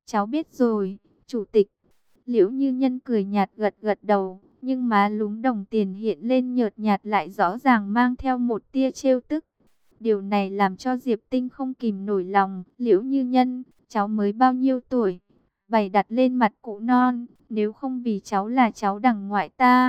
cháu biết rồi, chủ tịch. Liễu Như Nhân cười nhạt gật gật đầu, nhưng má lúm đồng tiền hiện lên nhợt nhạt lại rõ ràng mang theo một tia trêu tức. Điều này làm cho Diệp Tinh không kìm nổi lòng. Liễu Như Nhân, cháu mới bao nhiêu tuổi? Bày đặt lên mặt cụ non, nếu không vì cháu là cháu đằng ngoại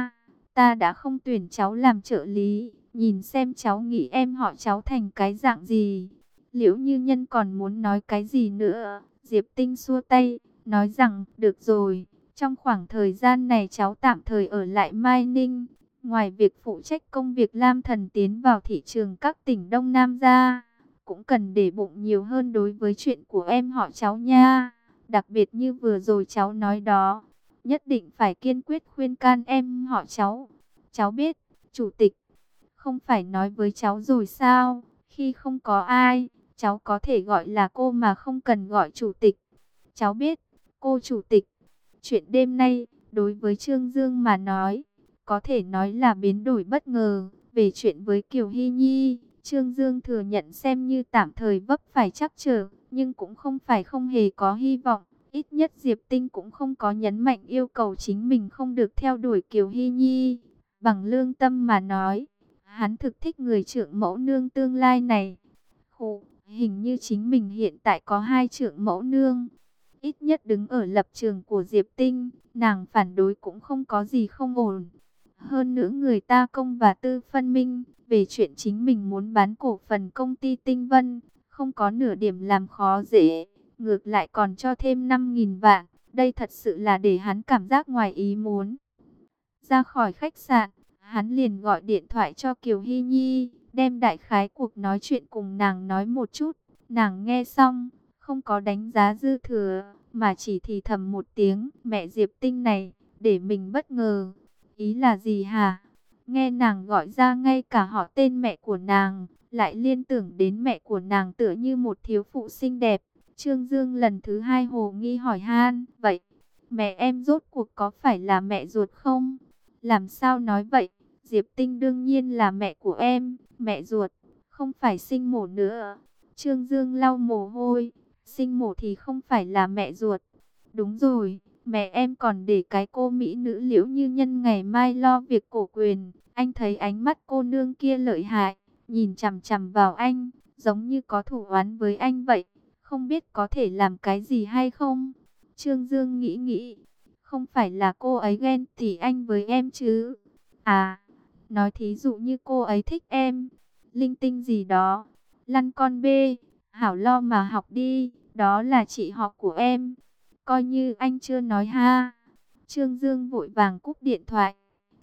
ta đã không tuyển cháu làm trợ lý. Nhìn xem cháu nghĩ em họ cháu thành cái dạng gì. Liễu Như Nhân còn muốn nói cái gì nữa. Diệp Tinh xua tay, nói rằng, được rồi, trong khoảng thời gian này cháu tạm thời ở lại Mai Ninh. Ngoài việc phụ trách công việc Lam Thần tiến vào thị trường các tỉnh Đông Nam ra, cũng cần để bụng nhiều hơn đối với chuyện của em họ cháu nha. Đặc biệt như vừa rồi cháu nói đó, nhất định phải kiên quyết khuyên can em họ cháu. Cháu biết, chủ tịch, không phải nói với cháu rồi sao, khi không có ai, cháu có thể gọi là cô mà không cần gọi chủ tịch. Cháu biết, cô chủ tịch. Chuyện đêm nay, đối với Trương Dương mà nói, có thể nói là biến đổi bất ngờ. Về chuyện với Kiều Hy Nhi, Trương Dương thừa nhận xem như tạm thời vấp phải trắc trở, nhưng cũng không phải không hề có hy vọng. Ít nhất Diệp Tinh cũng không có nhấn mạnh yêu cầu chính mình không được theo đuổi Kiều Hy Nhi. Bằng lương tâm mà nói, hắn thực thích người trưởng mẫu nương tương lai này. Hình như chính mình hiện tại có hai trưởng mẫu nương. Ít nhất đứng ở lập trường của Diệp Tinh, nàng phản đối cũng không có gì không ổn. Hơn nữa người ta công và tư phân minh, về chuyện chính mình muốn bán cổ phần công ty Tinh Vân, không có nửa điểm làm khó dễ, ngược lại còn cho thêm 5.000 vạn, đây thật sự là để hắn cảm giác ngoài ý muốn. Ra khỏi khách sạn, hắn liền gọi điện thoại cho Kiều Hy Nhi, đem đại khái cuộc nói chuyện cùng nàng nói một chút. Nàng nghe xong, không có đánh giá dư thừa, mà chỉ thì thầm một tiếng, mẹ Diệp Tinh này, để mình bất ngờ. Ý là gì hả? Nghe nàng gọi ra ngay cả họ tên mẹ của nàng, lại liên tưởng đến mẹ của nàng tựa như một thiếu phụ xinh đẹp. Trương Dương lần thứ hai hồ nghi hỏi han, vậy, mẹ em rốt cuộc có phải là mẹ ruột không? Làm sao nói vậy? Diệp Tinh đương nhiên là mẹ của em, mẹ ruột, không phải sinh mổ nữa. Trương Dương lau mồ hôi, sinh mổ thì không phải là mẹ ruột. Đúng rồi, mẹ em còn để cái cô mỹ nữ Liễu Như Nhân ngày mai lo việc cổ quyền. Anh thấy ánh mắt cô nương kia lợi hại, nhìn chằm chằm vào anh, giống như có thủ oán với anh vậy. Không biết có thể làm cái gì hay không? Trương Dương nghĩ nghĩ, không phải là cô ấy ghen tị anh với em chứ? À, nói thí dụ như cô ấy thích em, linh tinh gì đó. Lăn con bê, hảo lo mà học đi, đó là chị họ của em. Coi như anh chưa nói ha. Trương Dương vội vàng cúp điện thoại.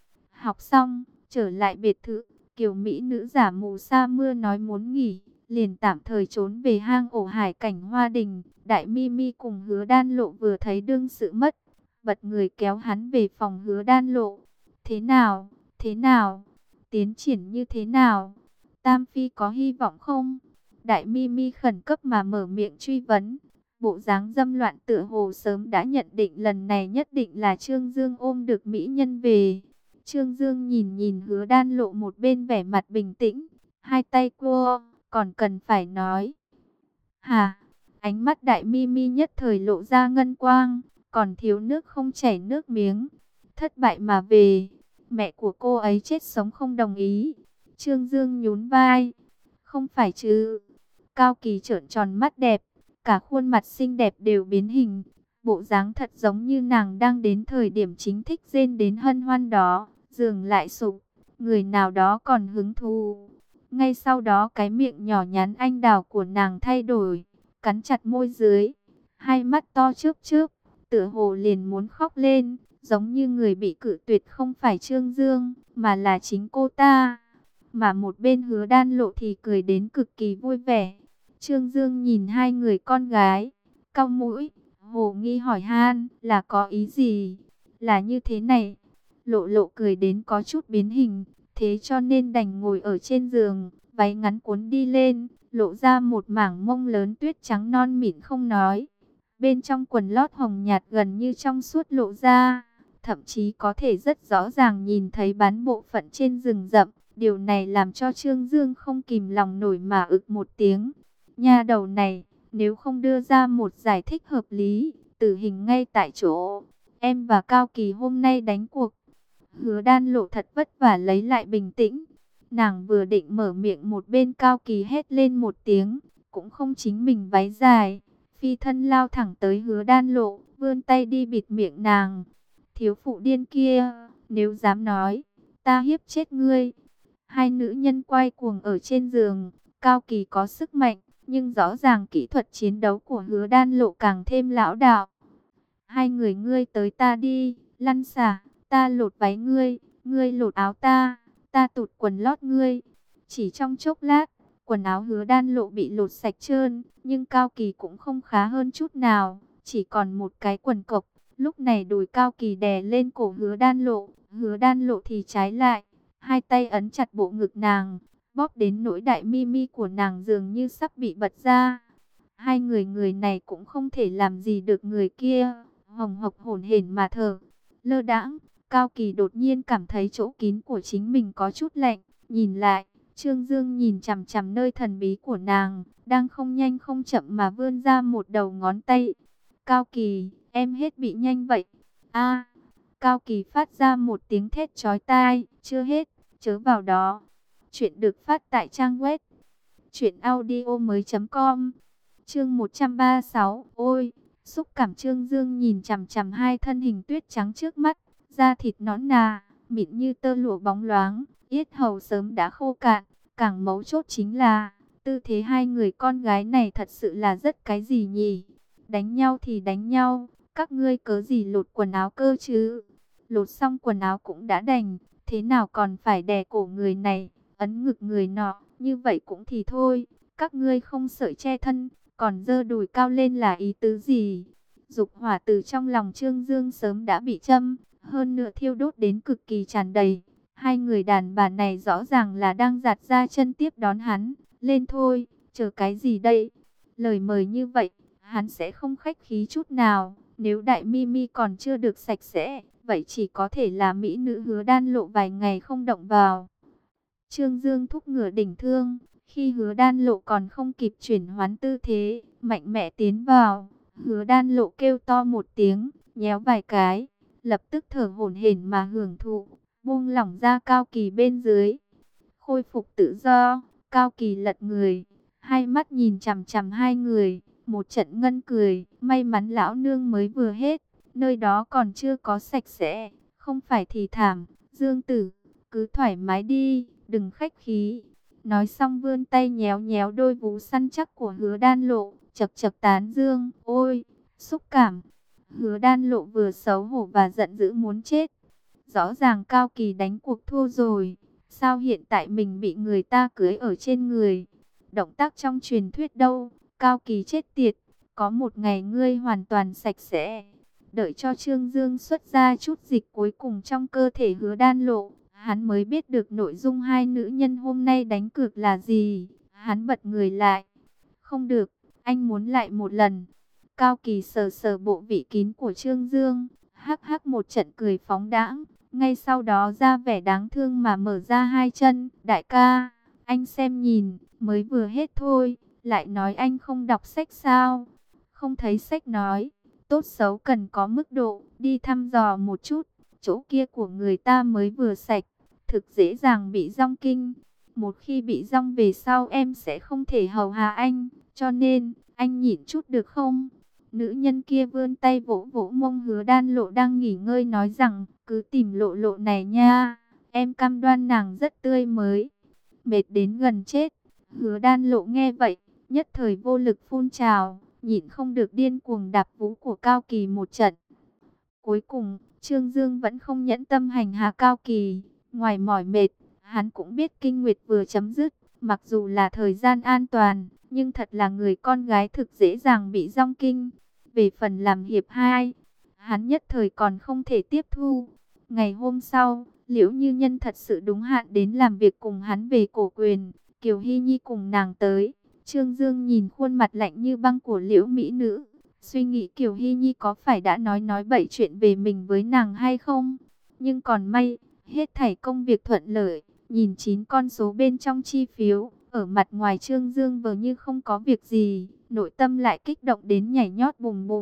Học xong, trở lại biệt thự, kiểu mỹ nữ giả mù sa mưa nói muốn nghỉ, liền tạm thời trốn về hang ổ hải cảnh Hoa Đình. Đại Mimi cùng Hứa Đan Lộ vừa thấy đương sự mất, bật người kéo hắn về phòng Hứa Đan Lộ. Thế nào, thế nào, tiến triển như thế nào? Tam Phi có hy vọng không? Đại Mimi khẩn cấp mà mở miệng truy vấn. Bộ dáng dâm loạn tựa hồ sớm đã nhận định lần này nhất định là Trương Dương ôm được mỹ nhân về. Trương Dương nhìn nhìn Hứa Đan Lộ một bên vẻ mặt bình tĩnh, hai tay cô, còn cần phải nói. Hà, ánh mắt Đại Mimi nhất thời lộ ra ngân quang, còn thiếu nước không chảy nước miếng. Thất bại mà về, mẹ của cô ấy chết sống không đồng ý. Trương Dương nhún vai, không phải chứ. Cao Kỳ trợn tròn mắt đẹp, cả khuôn mặt xinh đẹp đều biến hình. Bộ dáng thật giống như nàng đang đến thời điểm chính thích rên đến hân hoan đó. Giường lại sụp, người nào đó còn hứng thú. Ngay sau đó cái miệng nhỏ nhắn anh đào của nàng thay đổi, cắn chặt môi dưới. Hai mắt to chớp chớp, tựa hồ liền muốn khóc lên. Giống như người bị cự tuyệt không phải Trương Dương, mà là chính cô ta. Mà một bên Hứa Đan Lộ thì cười đến cực kỳ vui vẻ. Trương Dương nhìn hai người con gái, cau mũi, hồ nghi hỏi han, là có ý gì? Là như thế này. Lộ Lộ cười đến có chút biến hình, thế cho nên đành ngồi ở trên giường, váy ngắn cuốn đi lên, lộ ra một mảng mông lớn tuyết trắng non mịn không nói. Bên trong quần lót hồng nhạt gần như trong suốt lộ ra, thậm chí có thể rất rõ ràng nhìn thấy bán bộ phận trên rừng rậm. Điều này làm cho Trương Dương không kìm lòng nổi mà ực một tiếng. Nha đầu này, nếu không đưa ra một giải thích hợp lý, tử hình ngay tại chỗ. Em và Cao Kỳ hôm nay đánh cuộc. Hứa Đan Lộ thật vất vả lấy lại bình tĩnh. Nàng vừa định mở miệng, một bên Cao Kỳ hét lên một tiếng, cũng không chính mình váy dài, phi thân lao thẳng tới Hứa Đan Lộ, vươn tay đi bịt miệng nàng. Thiếu phụ điên kia, nếu dám nói, ta hiếp chết ngươi. Hai nữ nhân quay cuồng ở trên giường. Cao Kỳ có sức mạnh, nhưng rõ ràng kỹ thuật chiến đấu của Hứa Đan Lộ càng thêm lão đạo. Hai người ngươi tới ta đi, lăn xả, ta lột váy ngươi, ngươi lột áo ta tụt quần lót ngươi. Chỉ trong chốc lát, quần áo Hứa Đan Lộ bị lột sạch trơn, nhưng Cao Kỳ cũng không khá hơn chút nào, chỉ còn một cái quần cộc. Lúc này đùi Cao Kỳ đè lên cổ Hứa Đan Lộ thì trái lại, hai tay ấn chặt bộ ngực nàng, bóp đến nỗi đại mi mi của nàng dường như sắp bị bật ra. Hai người này cũng không thể làm gì được người kia, hồng hộc hổn hển mà thở. Lơ đãng, Cao Kỳ đột nhiên cảm thấy chỗ kín của chính mình có chút lạnh, nhìn lại, Trương Dương nhìn chằm chằm nơi thần bí của nàng, đang không nhanh không chậm mà vươn ra một đầu ngón tay. Cao Kỳ, em hết bị nhanh vậy. A! Cao Kỳ phát ra một tiếng thét chói tai, chưa hết, chớ vào đó. Chuyện được phát tại trang web truyệnaudiomoi.com. Chương 136. Ôi, xúc cảm. Trương Dương nhìn chằm chằm hai thân hình tuyết trắng trước mắt, da thịt nõn nà, mịn như tơ lụa bóng loáng, yết hầu sớm đã khô cạn, càng mấu chốt chính là tư thế hai người con gái này thật sự là rất cái gì nhỉ? Đánh nhau thì đánh nhau, các ngươi cớ gì lột quần áo cơ chứ? Lột xong quần áo cũng đã đành, thế nào còn phải đè cổ người này, ấn ngực người nọ, như vậy cũng thì thôi, các ngươi không sợi che thân, còn giơ đùi cao lên là ý tứ gì? Dục hỏa từ trong lòng Trương Dương sớm đã bị châm, hơn nữa thiêu đốt đến cực kỳ tràn đầy. Hai người đàn bà này rõ ràng là đang giạt ra chân tiếp đón hắn, lên thôi, chờ cái gì đây? Lời mời như vậy, hắn sẽ không khách khí chút nào, nếu đại mi mi còn chưa được sạch sẽ, vậy chỉ có thể là mỹ nữ Hứa Đan Lộ vài ngày không động vào. Trương Dương thúc ngựa đỉnh thương, khi Hứa Đan Lộ còn không kịp chuyển hoán tư thế, mạnh mẽ tiến vào. Hứa Đan Lộ kêu to một tiếng, nhéo vài cái, lập tức thở hổn hển mà hưởng thụ, buông lỏng ra Cao Kỳ bên dưới. Khôi phục tự do, Cao Kỳ lật người, hai mắt nhìn chằm chằm hai người, một trận ngân cười, may mắn lão nương mới vừa hết, nơi đó còn chưa có sạch sẽ, không phải thì thảm, Dương tử, cứ thoải mái đi, đừng khách khí. Nói xong vươn tay nhéo nhéo đôi vú săn chắc của Hứa Đan Lộ, chật chật tán dương, ôi, xúc cảm. Hứa Đan Lộ vừa xấu hổ và giận dữ muốn chết. Rõ ràng Cao Kỳ đánh cuộc thua rồi, sao hiện tại mình bị người ta cưới ở trên người? Động tác trong truyền thuyết đâu, Cao Kỳ chết tiệt, có một ngày ngươi hoàn toàn sạch sẽ. Đợi cho Trương Dương xuất ra chút dịch cuối cùng trong cơ thể Hứa Đan Lộ, hắn mới biết được nội dung hai nữ nhân hôm nay đánh cược là gì. Hắn bật người lại. Không được, anh muốn lại một lần. Cao Kỳ sờ sờ bộ vị kín của Trương Dương, hắc hắc một trận cười phóng đãng. Ngay sau đó ra vẻ đáng thương mà mở ra hai chân. Đại ca, anh xem nhìn, mới vừa hết thôi. Lại nói anh không đọc sách sao? Không thấy sách nói, tốt xấu cần có mức độ, đi thăm dò một chút. Chỗ kia của người ta mới vừa sạch, thực dễ dàng bị dong kinh. Một khi bị dong về sau em sẽ không thể hầu hạ anh, cho nên, anh nhịn chút được không? Nữ nhân kia vươn tay vỗ vỗ mông Hứa Đan Lộ đang nghỉ ngơi nói rằng, cứ tìm Lộ Lộ này nha, em cam đoan nàng rất tươi mới. Mệt đến gần chết, Hứa Đan Lộ nghe vậy, nhất thời vô lực phun trào, nhịn không được điên cuồng đạp vú của Cao Kỳ một trận. Cuối cùng, Trương Dương vẫn không nhẫn tâm hành hạ Cao Kỳ, ngoài mỏi mệt, hắn cũng biết kinh nguyệt vừa chấm dứt, mặc dù là thời gian an toàn, nhưng thật là người con gái thực dễ dàng bị dong kinh. Về phần làm hiệp hai, hắn nhất thời còn không thể tiếp thu. Ngày hôm sau, Liễu Như Nhân thật sự đúng hạn đến làm việc cùng hắn về cổ quyền, Kiều Hy Nhi cùng nàng tới. Trương Dương nhìn khuôn mặt lạnh như băng của Liễu mỹ nữ, suy nghĩ Kiều Hy Nhi có phải đã nói bậy chuyện về mình với nàng hay không. Nhưng còn may, hết thảy công việc thuận lợi, nhìn 9 con số bên trong chi phiếu, ở mặt ngoài Trương Dương vờ như không có việc gì, nội tâm lại kích động đến nhảy nhót bùm bùm.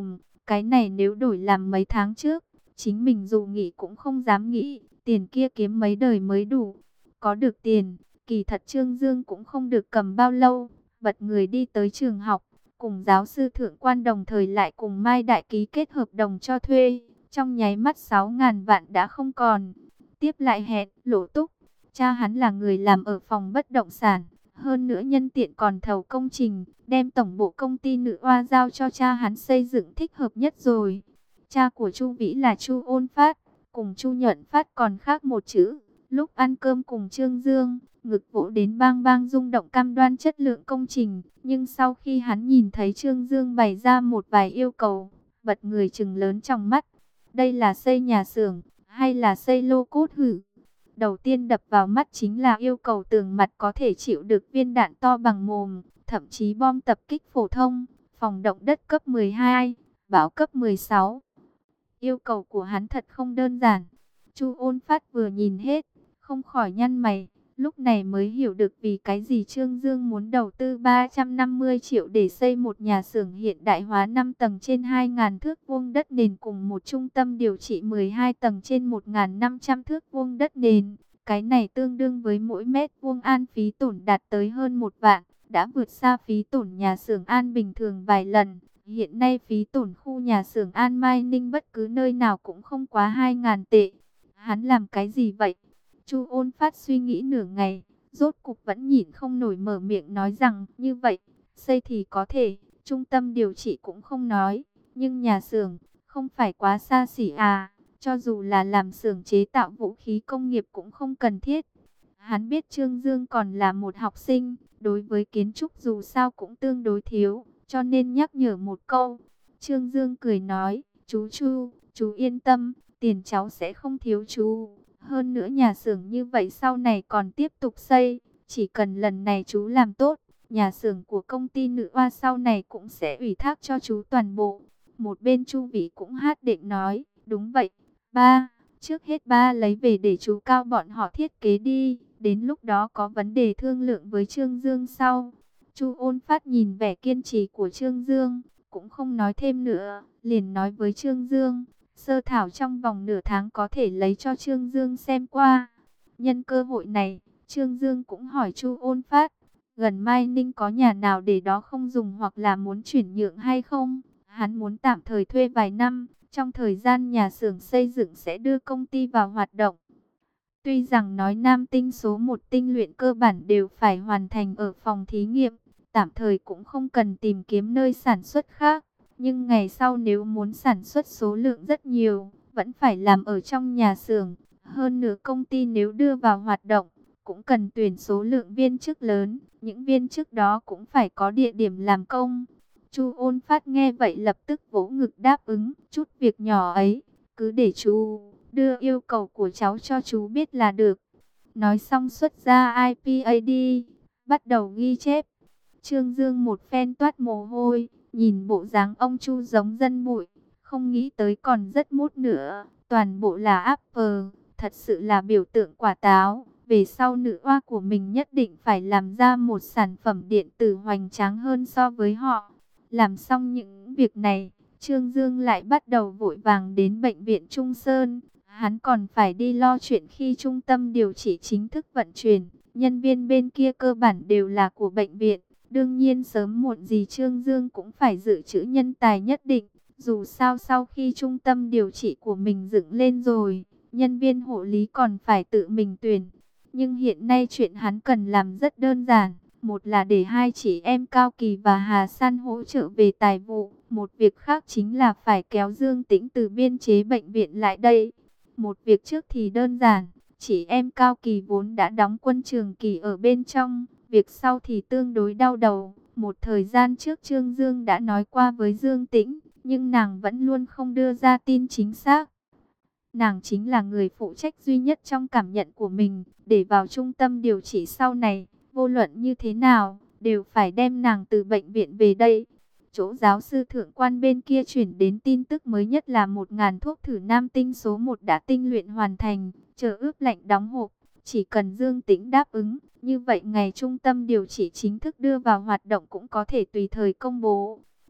Cái này nếu đổi làm mấy tháng trước, chính mình dù nghĩ cũng không dám nghĩ, tiền kia kiếm mấy đời mới đủ. Có được tiền, kỳ thật Trương Dương cũng không được cầm bao lâu, bật người đi tới trường học, cùng giáo sư thượng quan đồng thời lại cùng Mai Đại ký kết hợp đồng cho thuê, trong nháy mắt 6.000 vạn đã không còn. Tiếp lại hẹn, Lỗ Túc, cha hắn là người làm ở phòng bất động sản, hơn nữa nhân tiện còn thầu công trình, đem tổng bộ công ty Nữ Oa giao cho cha hắn xây dựng thích hợp nhất rồi. Cha của Chu Vĩ là Chu Ôn Phát, cùng Chu Nhuận Phát còn khác một chữ. Lúc ăn cơm cùng Trương Dương, ngực vỗ đến bang bang rung động cam đoan chất lượng công trình. Nhưng sau khi hắn nhìn thấy Trương Dương bày ra một vài yêu cầu, bật người trừng lớn trong mắt. Đây là xây nhà xưởng, hay là xây lô cốt hử? Đầu tiên đập vào mắt chính là yêu cầu tường mặt có thể chịu được viên đạn to bằng mồm, thậm chí bom tập kích phổ thông, phòng động đất cấp 12, bão cấp 16. Yêu cầu của hắn thật không đơn giản. Chu Ôn Phát vừa nhìn hết, không khỏi nhăn mày, lúc này mới hiểu được vì cái gì Trương Dương muốn đầu tư 350 triệu để xây một nhà xưởng hiện đại hóa 5 tầng trên 2.000 thước vuông đất nền cùng một trung tâm điều trị 12 tầng trên 1.500 thước vuông đất nền. Cái này tương đương với mỗi mét vuông an phí tổn đạt tới hơn 1 vạn, đã vượt xa phí tổn nhà xưởng An bình thường vài lần. Hiện nay phí tổn khu nhà xưởng An Mai Ninh bất cứ nơi nào cũng không quá 2.000 tệ. Hắn làm cái gì vậy? Chu Ôn Phát suy nghĩ nửa ngày, rốt cục vẫn nhịn không nổi mở miệng nói rằng, như vậy, xây thì có thể, trung tâm điều trị cũng không nói, nhưng nhà xưởng, không phải quá xa xỉ à, cho dù là làm xưởng chế tạo vũ khí công nghiệp cũng không cần thiết. Hắn biết Trương Dương còn là một học sinh, đối với kiến trúc dù sao cũng tương đối thiếu, cho nên nhắc nhở một câu. Trương Dương cười nói, chú Chu, chú yên tâm, tiền cháu sẽ không thiếu chú. Hơn nữa nhà xưởng như vậy sau này còn tiếp tục xây, chỉ cần lần này chú làm tốt, nhà xưởng của công ty Nữ Oa sau này cũng sẽ ủy thác cho chú toàn bộ. Một bên Chu Vĩ cũng hát định nói, đúng vậy, ba, trước hết ba lấy về để chú Cao bọn họ thiết kế đi, đến lúc đó có vấn đề thương lượng với Trương Dương sau. Chu Ôn Phát nhìn vẻ kiên trì của Trương Dương, cũng không nói thêm nữa, liền nói với Trương Dương, sơ thảo trong vòng nửa tháng có thể lấy cho Trương Dương xem qua. Nhân cơ hội này, Trương Dương cũng hỏi Chu Ôn Phát, gần Mai Ninh có nhà nào để đó không dùng hoặc là muốn chuyển nhượng hay không? Hắn muốn tạm thời thuê vài năm, trong thời gian nhà xưởng xây dựng sẽ đưa công ty vào hoạt động. Tuy rằng nói nam tinh số 1 tinh luyện cơ bản đều phải hoàn thành ở phòng thí nghiệm, tạm thời cũng không cần tìm kiếm nơi sản xuất khác. Nhưng ngày sau nếu muốn sản xuất số lượng rất nhiều, vẫn phải làm ở trong nhà xưởng. Hơn nữa công ty nếu đưa vào hoạt động, cũng cần tuyển số lượng viên chức lớn. Những viên chức đó cũng phải có địa điểm làm công. Chu Ôn Phát nghe vậy lập tức vỗ ngực đáp ứng, chút việc nhỏ ấy, cứ để chú đưa yêu cầu của cháu cho chú biết là được. Nói xong xuất ra iPad, bắt đầu ghi chép. Trương Dương một phen toát mồ hôi, nhìn bộ dáng ông Chu giống dân bụi, không nghĩ tới còn rất mốt nữa, toàn bộ là Apple, thật sự là biểu tượng quả táo. Về sau Nữ Oa của mình nhất định phải làm ra một sản phẩm điện tử hoành tráng hơn so với họ. Làm xong những việc này, Trương Dương lại bắt đầu vội vàng đến bệnh viện Trung Sơn. Hắn còn phải đi lo chuyện khi trung tâm điều trị chính thức vận chuyển. Nhân viên bên kia cơ bản đều là của bệnh viện. Đương nhiên sớm muộn gì Trương Dương cũng phải dự trữ nhân tài nhất định. Dù sao sau khi trung tâm điều trị của mình dựng lên rồi, nhân viên hộ lý còn phải tự mình tuyển. Nhưng hiện nay chuyện hắn cần làm rất đơn giản. Một là để hai chị em Cao Kỳ và Hà San hỗ trợ về tài vụ. Một việc khác chính là phải kéo Dương Tĩnh từ biên chế bệnh viện lại đây. Một việc trước thì đơn giản. Chị em Cao Kỳ vốn đã đóng quân Trường Kỳ ở bên trong. Việc sau thì tương đối đau đầu. Một thời gian trước Trương Dương đã nói qua với Dương Tĩnh, nhưng nàng vẫn luôn không đưa ra tin chính xác. Nàng chính là người phụ trách duy nhất trong cảm nhận của mình, để vào trung tâm điều trị sau này, vô luận như thế nào, đều phải đem nàng từ bệnh viện về đây. Chỗ giáo sư thượng quan bên kia chuyển đến tin tức mới nhất là 1.000 thuốc thử nam tinh số 1 đã tinh luyện hoàn thành, chờ ướp lạnh đóng hộp. Chỉ cần Dương Tĩnh đáp ứng, như vậy ngày trung tâm điều trị chính thức đưa vào hoạt động cũng có thể tùy thời công bố.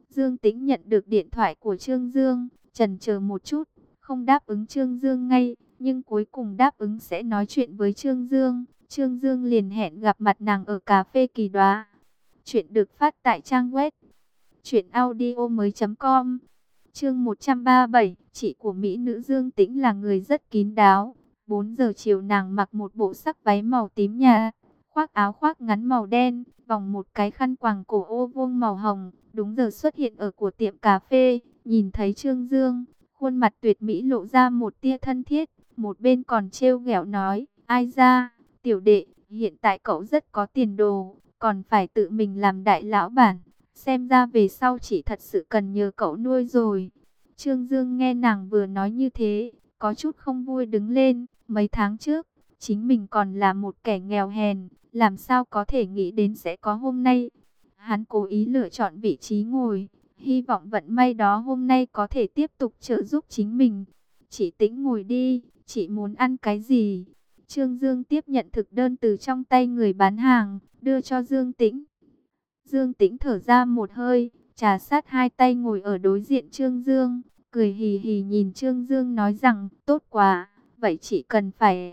Dương Tĩnh nhận được điện thoại của Trương Dương, chần chờ một chút, không đáp ứng Trương Dương ngay, nhưng cuối cùng đáp ứng sẽ nói chuyện với Trương Dương. Trương Dương liền hẹn gặp mặt nàng ở cà phê Kỳ Đóa. Chuyện được phát tại trang web truyệnaudiomoi.com. Chương 137, chị của mỹ nữ Dương Tĩnh là người rất kín đáo. 4 giờ chiều nàng mặc một bộ sắc váy màu tím nhạt, khoác áo khoác ngắn màu đen, vòng một cái khăn quàng cổ ô vuông màu hồng, đúng giờ xuất hiện ở của tiệm cà phê. Nhìn thấy Trương Dương, khuôn mặt tuyệt mỹ lộ ra một tia thân thiết, một bên còn trêu ghẹo nói: "Ai da, tiểu đệ, hiện tại cậu rất có tiền đồ, còn phải tự mình làm đại lão bản, xem ra về sau chỉ thật sự cần nhờ cậu nuôi rồi." Trương Dương nghe nàng vừa nói như thế, có chút không vui đứng lên. Mấy tháng trước, chính mình còn là một kẻ nghèo hèn, làm sao có thể nghĩ đến sẽ có hôm nay. Hắn cố ý lựa chọn vị trí ngồi, hy vọng vận may đó hôm nay có thể tiếp tục trợ giúp chính mình. "Chị Tĩnh ngồi đi, chị muốn ăn cái gì?" Trương Dương tiếp nhận thực đơn từ trong tay người bán hàng, đưa cho Dương Tĩnh. Dương Tĩnh thở ra một hơi, trà sát hai tay ngồi ở đối diện Trương Dương, cười hì hì nhìn Trương Dương nói rằng: "Tốt quá, vậy chị cần phải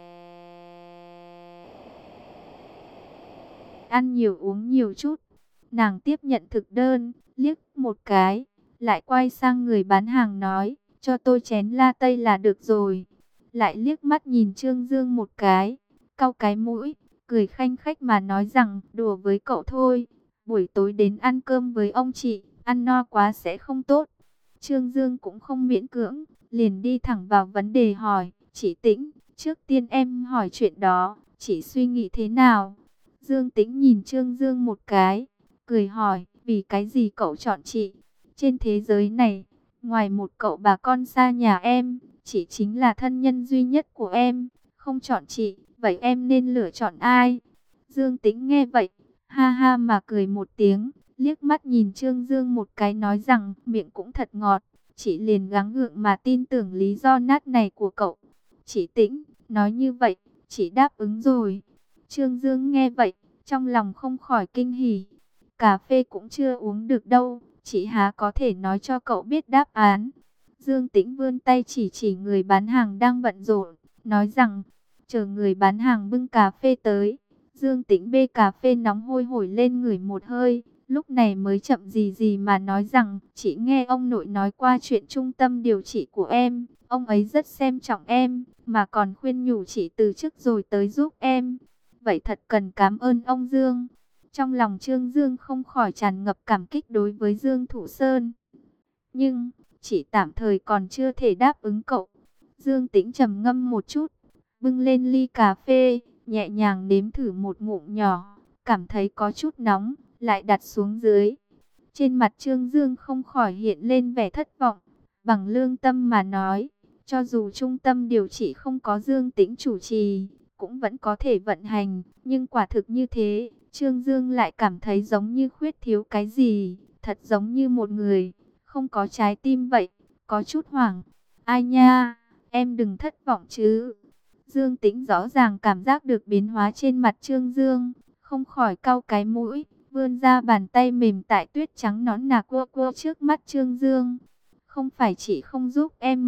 ăn nhiều uống nhiều chút." Nàng tiếp nhận thực đơn, liếc một cái, lại quay sang người bán hàng nói: "Cho tôi chén latte là được rồi." Lại liếc mắt nhìn Trương Dương một cái, cau cái mũi, cười khanh khách mà nói rằng: "Đùa với cậu thôi, buổi tối đến ăn cơm với ông chị, ăn no quá sẽ không tốt." Trương Dương cũng không miễn cưỡng, liền đi thẳng vào vấn đề hỏi: "Chị Tĩnh, trước tiên em hỏi chuyện đó, chị suy nghĩ thế nào?" Dương Tĩnh nhìn Trương Dương một cái, cười hỏi: "Vì cái gì cậu chọn chị? Trên thế giới này, ngoài một cậu bà con xa nhà em, chị chính là thân nhân duy nhất của em. Không chọn chị, vậy em nên lựa chọn ai?" Dương Tĩnh nghe vậy, ha ha mà cười một tiếng, liếc mắt nhìn Trương Dương một cái nói rằng: "Miệng cũng thật ngọt, chị liền gắng gượng mà tin tưởng lý do nát này của cậu." "Chị Tĩnh, nói như vậy, chị đáp ứng rồi." Trương Dương nghe vậy, trong lòng không khỏi kinh hỉ. "Cà phê cũng chưa uống được đâu, chị há có thể nói cho cậu biết đáp án." Dương Tĩnh vươn tay chỉ chỉ người bán hàng đang bận rộn, nói rằng: "Chờ người bán hàng bưng cà phê tới." Dương Tĩnh bê cà phê nóng hôi hổi lên ngửi một hơi, lúc này mới chậm gì gì mà nói rằng: "Chị nghe ông nội nói qua chuyện trung tâm điều trị của em, ông ấy rất xem trọng em, mà còn khuyên nhủ chị từ chức rồi tới giúp em. Vậy thật cần cảm ơn ông Dương." Trong lòng Trương Dương không khỏi tràn ngập cảm kích đối với Dương Thủ Sơn. "Nhưng, chị tạm thời còn chưa thể đáp ứng cậu." Dương Tĩnh trầm ngâm một chút, bưng lên ly cà phê, nhẹ nhàng nếm thử một ngụm nhỏ, cảm thấy có chút nóng, lại đặt xuống dưới. Trên mặt Trương Dương không khỏi hiện lên vẻ thất vọng, bằng lương tâm mà nói, cho dù trung tâm điều trị không có Dương Tĩnh chủ trì, cũng vẫn có thể vận hành, nhưng quả thực như thế, Trương Dương lại cảm thấy giống như khuyết thiếu cái gì, thật giống như một người không có trái tim vậy, có chút hoảng. "Ai nha, em đừng thất vọng chứ." Dương Tĩnh rõ ràng cảm giác được biến hóa trên mặt Trương Dương, không khỏi cau cái mũi, vươn ra bàn tay mềm tại tuyết trắng nõn nà cua cua trước mắt Trương Dương. "Không phải chị không giúp em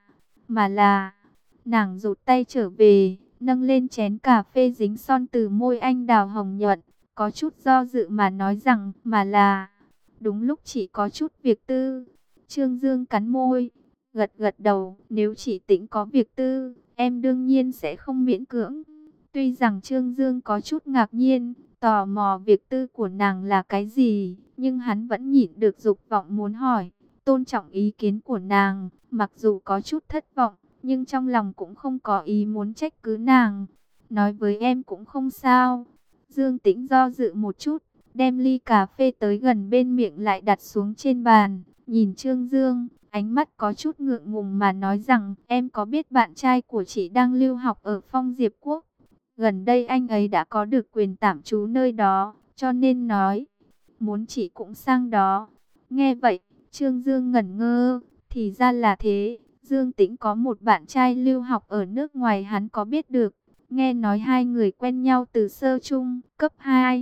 mà là..." Nàng rụt tay trở về, nâng lên chén cà phê dính son từ môi anh đào hồng nhuận, có chút do dự mà nói rằng: "Mà là... đúng lúc chị có chút việc tư." Trương Dương cắn môi, gật gật đầu: "Nếu chị Tĩnh có việc tư, em đương nhiên sẽ không miễn cưỡng." Tuy rằng Trương Dương có chút ngạc nhiên, tò mò việc tư của nàng là cái gì, nhưng hắn vẫn nhịn được dục vọng muốn hỏi, tôn trọng ý kiến của nàng, mặc dù có chút thất vọng, nhưng trong lòng cũng không có ý muốn trách cứ nàng. "Nói với em cũng không sao." Dương Tĩnh do dự một chút, đem ly cà phê tới gần bên miệng lại đặt xuống trên bàn, nhìn Trương Dương, ánh mắt có chút ngượng ngùng mà nói rằng: "Em có biết bạn trai của chị đang lưu học ở Phong Diệp Quốc? Gần đây anh ấy đã có được quyền tạm trú nơi đó, cho nên nói muốn chị cũng sang đó." Nghe vậy, Trương Dương ngẩn ngơ, thì ra là thế, Dương Tĩnh có một bạn trai lưu học ở nước ngoài hắn có biết được. Nghe nói hai người quen nhau từ sơ trung, cấp 2.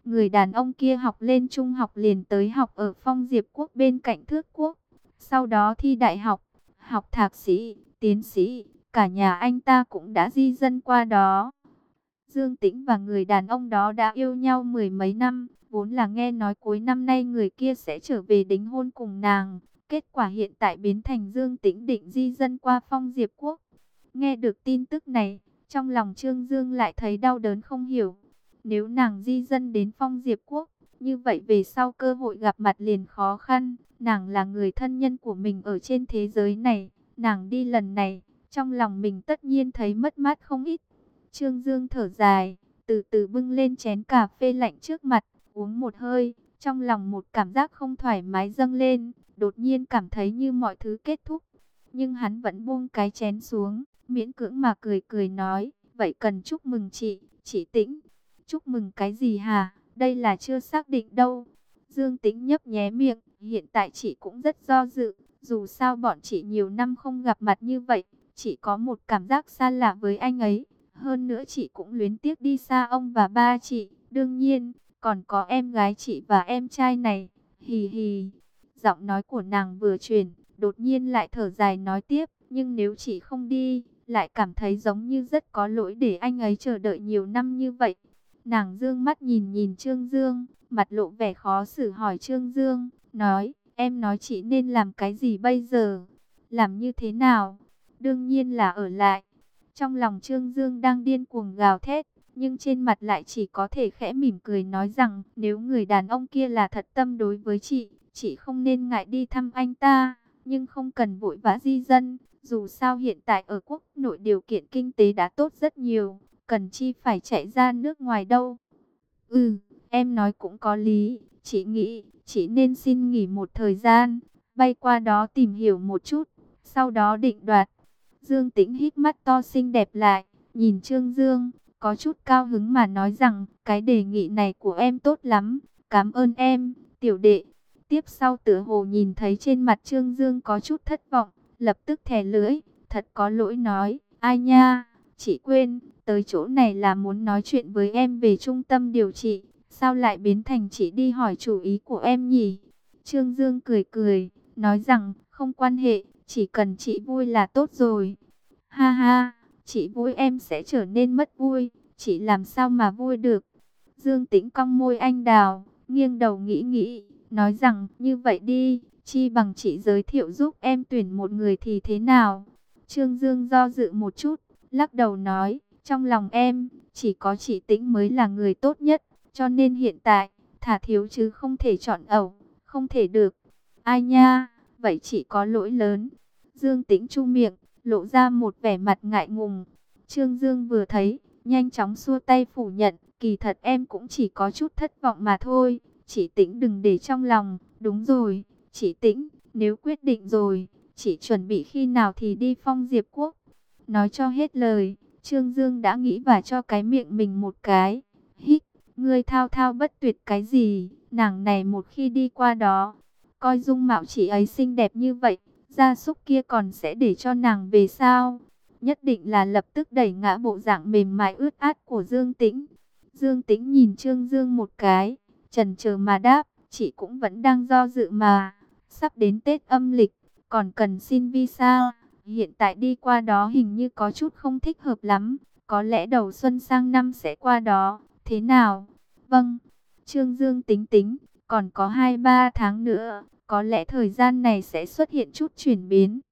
Người đàn ông kia học lên trung học liền tới học ở Phong Diệp Quốc bên cạnh Thước Quốc. Sau đó thi đại học, học thạc sĩ, tiến sĩ, cả nhà anh ta cũng đã di dân qua đó. Dương Tĩnh và người đàn ông đó đã yêu nhau mười mấy năm, vốn là nghe nói cuối năm nay người kia sẽ trở về đính hôn cùng nàng. Kết quả hiện tại biến thành Dương Tĩnh định di dân qua Phong Diệp Quốc. Nghe được tin tức này, trong lòng Trương Dương lại thấy đau đớn không hiểu. Nếu nàng di dân đến Phong Diệp Quốc, như vậy về sau cơ hội gặp mặt liền khó khăn. Nàng là người thân nhân của mình ở trên thế giới này, nàng đi lần này, trong lòng mình tất nhiên thấy mất mát không ít. Trương Dương thở dài, từ từ bưng lên chén cà phê lạnh trước mặt, uống một hơi, trong lòng một cảm giác không thoải mái dâng lên, đột nhiên cảm thấy như mọi thứ kết thúc. Nhưng hắn vẫn buông cái chén xuống, miễn cưỡng mà cười cười nói, vậy cần chúc mừng chị Tĩnh. Chúc mừng cái gì hả? Đây là chưa xác định đâu. Dương Tĩnh nhấp nhé miệng, hiện tại chị cũng rất do dự, dù sao bọn chị nhiều năm không gặp mặt như vậy, chị có một cảm giác xa lạ với anh ấy. Hơn nữa chị cũng luyến tiếc đi xa ông và ba chị, đương nhiên, còn có em gái chị và em trai này, hì hì. Giọng nói của nàng vừa chuyển, đột nhiên lại thở dài nói tiếp, nhưng nếu chị không đi, lại cảm thấy giống như rất có lỗi để anh ấy chờ đợi nhiều năm như vậy. Nàng dương mắt nhìn nhìn Trương Dương, mặt lộ vẻ khó xử hỏi Trương Dương, nói, em nói chị nên làm cái gì bây giờ? Làm như thế nào? Đương nhiên là ở lại. Trong lòng Trương Dương đang điên cuồng gào thét, nhưng trên mặt lại chỉ có thể khẽ mỉm cười nói rằng, nếu người đàn ông kia là thật tâm đối với chị không nên ngại đi thăm anh ta, nhưng không cần vội vã di dân. Dù sao hiện tại ở quốc nội điều kiện kinh tế đã tốt rất nhiều, cần chi phải chạy ra nước ngoài đâu. Ừ, em nói cũng có lý, chị nghĩ chị nên xin nghỉ một thời gian, bay qua đó tìm hiểu một chút, sau đó định đoạt. Dương Tĩnh híp mắt to xinh đẹp lại, nhìn Trương Dương, có chút cao hứng mà nói rằng, cái đề nghị này của em tốt lắm, cảm ơn em, tiểu đệ. Tiếp sau tựa hồ nhìn thấy trên mặt Trương Dương có chút thất vọng, lập tức thè lưỡi, thật có lỗi nói, ai nha, chị quên, tới chỗ này là muốn nói chuyện với em về trung tâm điều trị, sao lại biến thành chị đi hỏi chủ ý của em nhỉ? Trương Dương cười cười, nói rằng, không quan hệ, chỉ cần chị vui là tốt rồi. Ha ha, chị vui em sẽ trở nên mất vui, chị làm sao mà vui được? Dương Tĩnh cong môi anh đào, nghiêng đầu nghĩ nghĩ, nói rằng, như vậy đi, chi bằng chị giới thiệu giúp em tuyển một người thì thế nào? Trương Dương do dự một chút, lắc đầu nói, trong lòng em, chỉ có chị Tĩnh mới là người tốt nhất, cho nên hiện tại, thả thiếu chứ không thể chọn ẩu, không thể được. Ai nha, vậy chị có lỗi lớn. Dương Tĩnh chu miệng, lộ ra một vẻ mặt ngại ngùng. Trương Dương vừa thấy, nhanh chóng xua tay phủ nhận, kỳ thật em cũng chỉ có chút thất vọng mà thôi. Chị Tĩnh đừng để trong lòng, đúng rồi, chị Tĩnh, nếu quyết định rồi, chị chuẩn bị khi nào thì đi Phong Diệp Quốc. Nói cho hết lời, Trương Dương đã nghĩ và cho cái miệng mình một cái. Hít, ngươi thao thao bất tuyệt cái gì, nàng này một khi đi qua đó, coi dung mạo chị ấy xinh đẹp như vậy, gia súc kia còn sẽ để cho nàng về sao? Nhất định là lập tức đẩy ngã bộ dạng mềm mại ướt át của Dương Tĩnh. Dương Tĩnh nhìn Trương Dương một cái, chần chờ mà đáp, chị cũng vẫn đang do dự mà. Sắp đến Tết âm lịch, còn cần xin visa. Hiện tại đi qua đó hình như có chút không thích hợp lắm. Có lẽ đầu xuân sang năm sẽ qua đó. Thế nào? Vâng. Trương Dương tính tính, còn có 2-3 tháng nữa. Có lẽ thời gian này sẽ xuất hiện chút chuyển biến.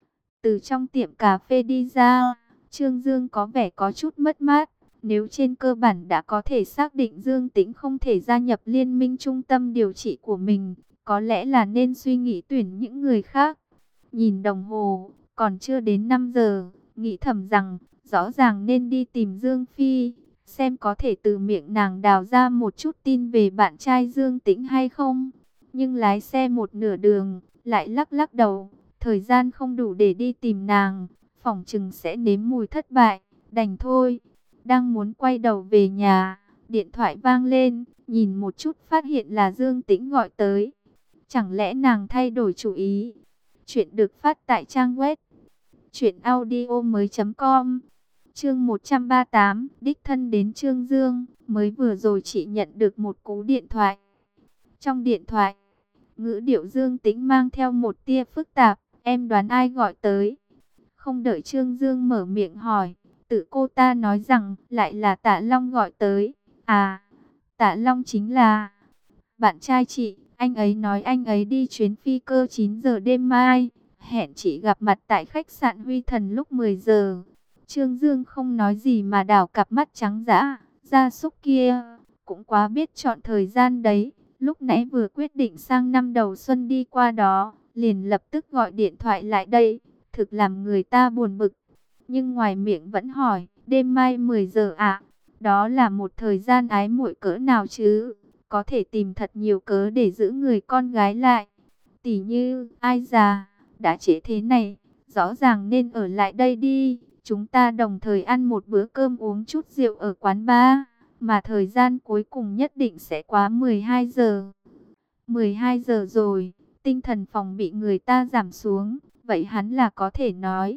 Từ trong tiệm cà phê đi ra, Trương Dương có vẻ có chút mất mát. Nếu trên cơ bản đã có thể xác định Dương Tĩnh không thể gia nhập liên minh trung tâm điều trị của mình, có lẽ là nên suy nghĩ tuyển những người khác. Nhìn đồng hồ, còn chưa đến 5 giờ, nghĩ thầm rằng rõ ràng nên đi tìm Dương Phi, xem có thể từ miệng nàng đào ra một chút tin về bạn trai Dương Tĩnh hay không. Nhưng lái xe một nửa đường, lại lắc lắc đầu, thời gian không đủ để đi tìm nàng, phỏng chừng sẽ nếm mùi thất bại, đành thôi. Đang muốn quay đầu về nhà, điện thoại vang lên, nhìn một chút phát hiện là Dương Tĩnh gọi tới. Chẳng lẽ nàng thay đổi chủ ý? Chuyện được phát tại trang web truyệnaudiomoi.com. Chương 138, đích thân đến Trương Dương. Mới vừa rồi chị nhận được một cú điện thoại. Trong điện thoại, ngữ điệu Dương Tĩnh mang theo một tia phức tạp. Em đoán ai gọi tới? Không đợi Trương Dương mở miệng hỏi, tự cô ta nói rằng lại là Tạ Long gọi tới. À, Tạ Long chính là bạn trai chị. Anh ấy nói anh ấy đi chuyến phi cơ 9 giờ đêm mai. Hẹn chị gặp mặt tại khách sạn Huy Thần lúc 10 giờ. Trương Dương không nói gì mà đảo cặp mắt trắng dã. Gia súc kia cũng quá biết chọn thời gian đấy. Lúc nãy vừa quyết định sang năm đầu xuân đi qua đó, liền lập tức gọi điện thoại lại đây. Thực làm người ta buồn bực. Nhưng ngoài miệng vẫn hỏi, đêm mai 10 giờ ạ? Đó là một thời gian ái muội cỡ nào chứ? Có thể tìm thật nhiều cớ để giữ người con gái lại. Tỉ như, ai già, đã trễ thế này, rõ ràng nên ở lại đây đi. Chúng ta đồng thời ăn một bữa cơm uống chút rượu ở quán bar, mà thời gian cuối cùng nhất định sẽ quá 12 giờ. 12 giờ rồi, tinh thần phòng bị người ta giảm xuống. Vậy hắn là có thể nói,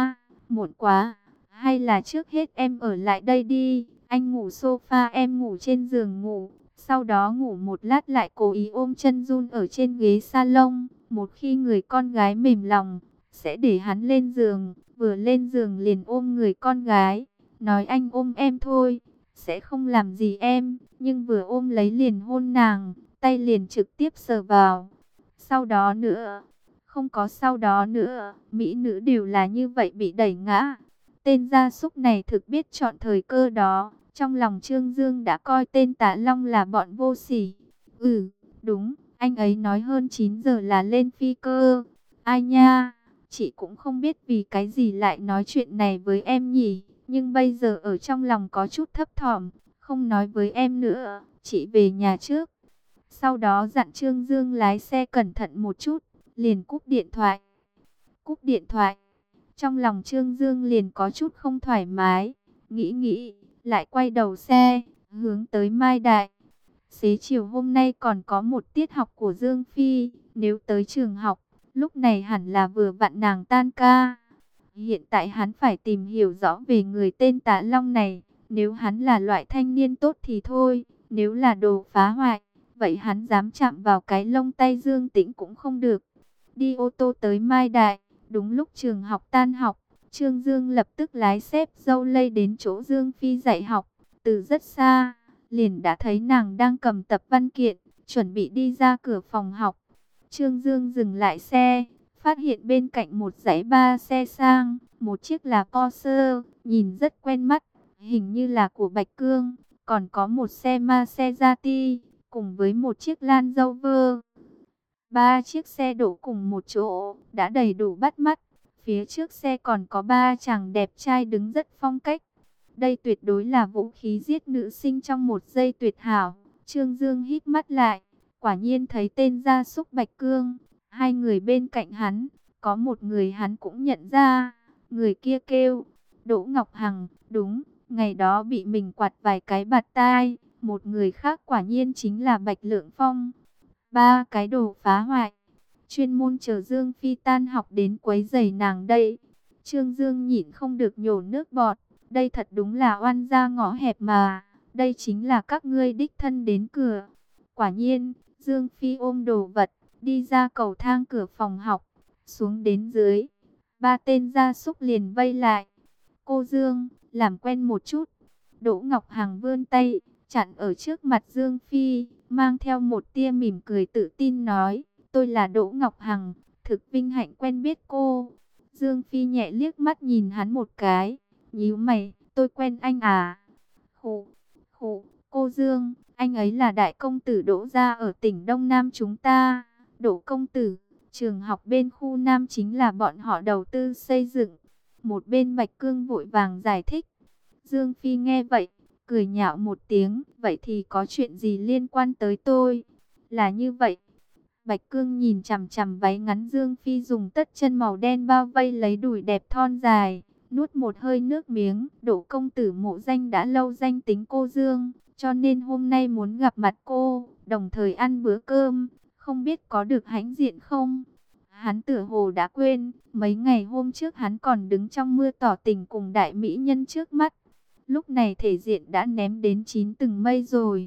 muộn quá, hay là trước hết em ở lại đây đi. Anh ngủ sofa, em ngủ trên giường ngủ. Sau đó ngủ một lát lại cố ý ôm chân run ở trên ghế salon. Một khi người con gái mềm lòng, sẽ để hắn lên giường. Vừa lên giường liền ôm người con gái. Nói anh ôm em thôi, sẽ không làm gì em. Nhưng vừa ôm lấy liền hôn nàng, tay liền trực tiếp sờ vào. Sau đó nữa, không có sau đó nữa, mỹ nữ đều là như vậy bị đẩy ngã. Tên gia súc này thực biết chọn thời cơ đó. Trong lòng Trương Dương đã coi tên Tạ Long là bọn vô sỉ. Ừ, đúng, anh ấy nói hơn 9 giờ là lên phi cơ. Ai nha, chị cũng không biết vì cái gì lại nói chuyện này với em nhỉ. Nhưng bây giờ ở trong lòng có chút thấp thỏm, không nói với em nữa, chị về nhà trước. Sau đó dặn Trương Dương lái xe cẩn thận một chút, liền cúp điện thoại. Cúp điện thoại, trong lòng Trương Dương liền có chút không thoải mái, nghĩ, lại quay đầu xe, hướng tới Mai Đại. Xế chiều hôm nay còn có một tiết học của Dương Phi, nếu tới trường học, lúc này hẳn là vừa vặn nàng tan ca. Hiện tại hắn phải tìm hiểu rõ về người tên Tạ Long này, nếu hắn là loại thanh niên tốt thì thôi, nếu là đồ phá hoại, vậy hắn dám chạm vào cái lông tay Dương Tĩnh cũng không được. Đi ô tô tới Mai Đại, đúng lúc trường học tan học, Trương Dương lập tức lái xếp dâu lây đến chỗ Dương Phi dạy học. Từ rất xa, liền đã thấy nàng đang cầm tập văn kiện, chuẩn bị đi ra cửa phòng học. Trương Dương dừng lại xe, phát hiện bên cạnh một dãy ba xe sang, một chiếc là Porsche, nhìn rất quen mắt, hình như là của Bạch Cương, còn có một xe Maserati, cùng với một chiếc Land Rover. Ba chiếc xe đổ cùng một chỗ, đã đầy đủ bắt mắt. Phía trước xe còn có ba chàng đẹp trai đứng rất phong cách. Đây tuyệt đối là vũ khí giết nữ sinh trong một giây tuyệt hảo. Trương Dương hít mắt lại, quả nhiên thấy tên gia súc Bạch Cương. Hai người bên cạnh hắn, có một người hắn cũng nhận ra. Người kia kêu Đỗ Ngọc Hằng, đúng, ngày đó bị mình quạt vài cái bạt tai. Một người khác quả nhiên chính là Bạch Lượng Phong. Ba cái đồ phá hoại, chuyên môn chờ Dương Phi tan học đến quấy rầy nàng đây. Trương Dương nhịn không được nhổ nước bọt. Đây thật đúng là oan gia ngõ hẹp mà. Đây chính là các ngươi đích thân đến cửa. Quả nhiên, Dương Phi ôm đồ vật, đi ra cầu thang cửa phòng học, xuống đến dưới. Ba tên gia súc liền vây lại. Cô Dương, làm quen một chút. Đỗ Ngọc Hằng vươn tay, chặn ở trước mặt Dương Phi, mang theo một tia mỉm cười tự tin nói, tôi là Đỗ Ngọc Hằng, thực vinh hạnh quen biết cô. Dương Phi nhẹ liếc mắt nhìn hắn một cái, nhíu mày, tôi quen anh à? Khụ, khụ, cô Dương, anh ấy là đại công tử Đỗ gia ở tỉnh Đông Nam chúng ta. Đỗ công tử, trường học bên khu Nam chính là bọn họ đầu tư xây dựng. Một bên Bạch Cương vội vàng giải thích. Dương Phi nghe vậy, cười nhạo một tiếng, vậy thì có chuyện gì liên quan tới tôi? Là như vậy. Bạch Cương nhìn chằm chằm váy ngắn Dương Phi dùng tất chân màu đen bao vây lấy đùi đẹp thon dài, nuốt một hơi nước miếng. Đỗ công tử mộ danh đã lâu danh tính cô Dương, cho nên hôm nay muốn gặp mặt cô, đồng thời ăn bữa cơm, không biết có được hãnh diện không? Hắn tựa hồ đã quên, mấy ngày hôm trước hắn còn đứng trong mưa tỏ tình cùng đại mỹ nhân trước mắt. Lúc này thể diện đã ném đến 9 tầng mây rồi.